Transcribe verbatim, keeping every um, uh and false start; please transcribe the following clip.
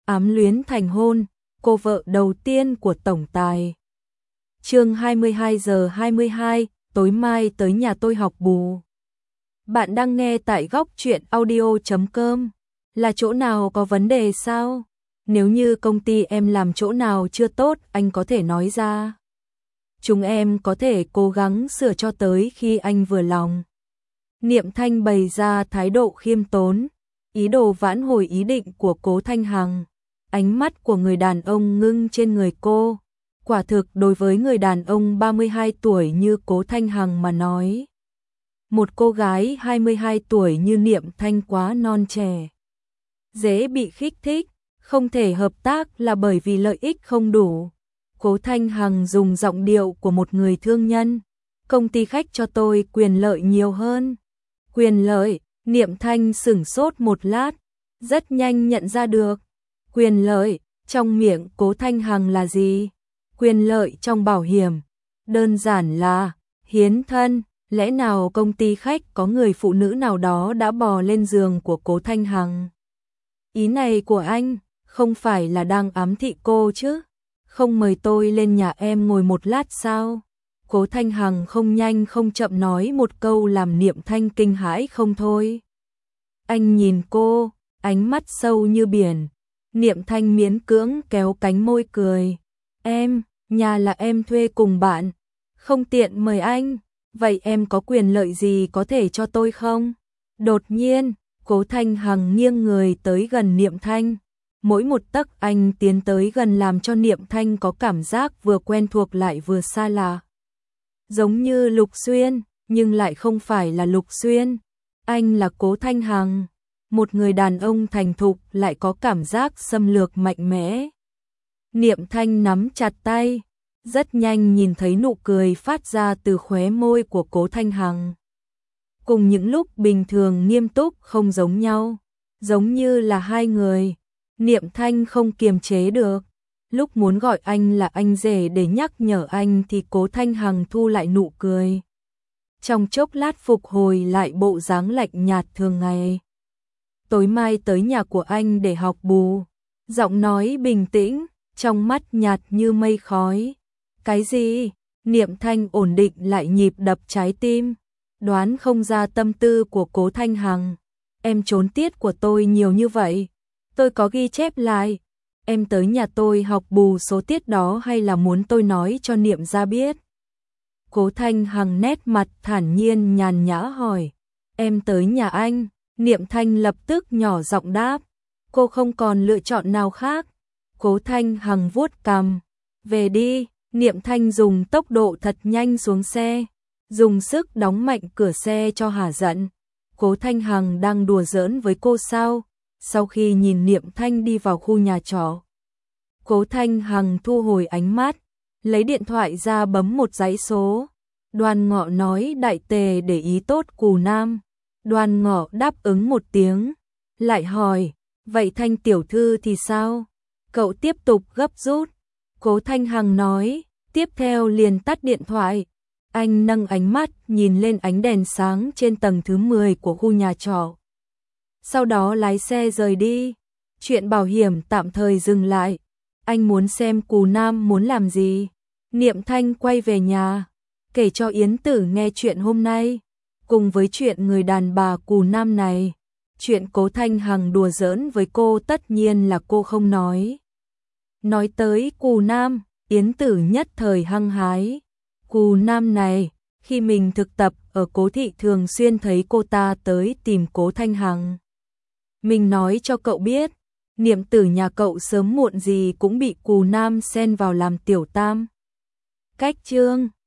ám luyến thành hôn, cô vợ đầu tiên của tổng tài. Chương hai mươi hai giờ hai mươi hai, tối mai tới nhà tôi học bù. Bạn đang nghe tại góc truyện audio chấm com. Là chỗ nào có vấn đề sao? Nếu như công ty em làm chỗ nào chưa tốt, anh có thể nói ra. Chúng em có thể cố gắng sửa cho tới khi anh vừa lòng. Niệm Thanh bày ra thái độ khiêm tốn, ý đồ vãn hồi ý định của Cố Thanh Hằng. Ánh mắt của người đàn ông ngưng trên người cô. Quả thực đối với người đàn ông ba mươi hai tuổi như Cố Thanh Hằng mà nói, một cô gái hai mươi hai tuổi như Niệm Thanh quá non trẻ, dễ bị khích thích, không thể hợp tác là bởi vì lợi ích không đủ. Cố Thanh Hằng dùng giọng điệu của một người thương nhân. Công ty khách cho tôi quyền lợi nhiều hơn. Quyền lợi? Niệm Thanh sửng sốt một lát, rất nhanh nhận ra được. Quyền lợi, trong miệng Cố Thanh Hằng là gì? Quyền lợi trong bảo hiểm, đơn giản là hiến thân. Lẽ nào công ty khách có người phụ nữ nào đó đã bò lên giường của Cố Thanh Hằng? Ý này của anh không phải là đang ám thị cô chứ? Không mời tôi lên nhà em ngồi một lát sao? Cố Thanh Hằng không nhanh không chậm nói một câu làm Niệm Thanh kinh hãi không thôi. Anh nhìn cô, ánh mắt sâu như biển. Niệm Thanh miễn cưỡng kéo cánh môi cười. Em, nhà là em thuê cùng bạn, không tiện mời anh. Vậy em có quyền lợi gì có thể cho tôi không? Đột nhiên, Cố Thanh Hằng nghiêng người tới gần Niệm Thanh. Mỗi một tấc anh tiến tới gần làm cho Niệm Thanh có cảm giác vừa quen thuộc lại vừa xa lạ. Giống như Lục Xuyên, nhưng lại không phải là Lục Xuyên. Anh là Cố Thanh Hằng, một người đàn ông thành thục lại có cảm giác xâm lược mạnh mẽ. Niệm Thanh nắm chặt tay, rất nhanh nhìn thấy nụ cười phát ra từ khóe môi của Cố Thanh Hằng. Cùng những lúc bình thường nghiêm túc không giống nhau, giống như là hai người. Niệm Thanh không kiềm chế được. Lúc muốn gọi anh là anh rể để nhắc nhở anh thì Cố Thanh Hằng thu lại nụ cười. Trong chốc lát phục hồi lại bộ dáng lạnh nhạt thường ngày. Tối mai tới nhà của anh để học bù. Giọng nói bình tĩnh, trong mắt nhạt như mây khói. Cái gì? Niệm Thanh ổn định lại nhịp đập trái tim. Đoán không ra tâm tư của Cố Thanh Hằng. Em trốn tiết của tôi nhiều như vậy. Tôi có ghi chép lại. Em tới nhà tôi học bù số tiết đó hay là muốn tôi nói cho Niệm ra biết? Cố Thanh Hằng nét mặt thản nhiên nhàn nhã hỏi. Em tới nhà anh. Niệm Thanh lập tức nhỏ giọng đáp. Cô không còn lựa chọn nào khác. Cố Thanh Hằng vuốt cằm. Về đi. Niệm Thanh dùng tốc độ thật nhanh xuống xe, dùng sức đóng mạnh cửa xe cho hả giận. Cố Thanh Hằng đang đùa giỡn với cô sao? Sau khi nhìn Niệm Thanh đi vào khu nhà trọ, Cố Thanh Hằng thu hồi ánh mắt, lấy điện thoại ra bấm một dãy số. Đoàn Ngọ nói đại tề để ý tốt Cù Nam. Đoàn Ngọ đáp ứng một tiếng, lại hỏi, vậy Thanh tiểu thư thì sao? Cậu tiếp tục gấp rút. Cố Thanh Hằng nói, tiếp theo liền tắt điện thoại. Anh nâng ánh mắt nhìn lên ánh đèn sáng trên tầng thứ mười của khu nhà trọ. Sau đó lái xe rời đi. Chuyện bảo hiểm tạm thời dừng lại. Anh muốn xem Cù Nam muốn làm gì. Niệm Thanh quay về nhà, kể cho Yến Tử nghe chuyện hôm nay. Cùng với chuyện người đàn bà Cù Nam này, chuyện Cố Thanh Hằng đùa giỡn với cô tất nhiên là cô không nói. Nói tới Cù Nam, Yến Tử nhất thời hăng hái. Cù Nam này, khi mình thực tập ở Cố thị thường xuyên thấy cô ta tới tìm Cố Thanh Hằng. Mình nói cho cậu biết, Niệm Tử nhà cậu sớm muộn gì cũng bị Cù Nam xen vào làm tiểu tam. Cách chương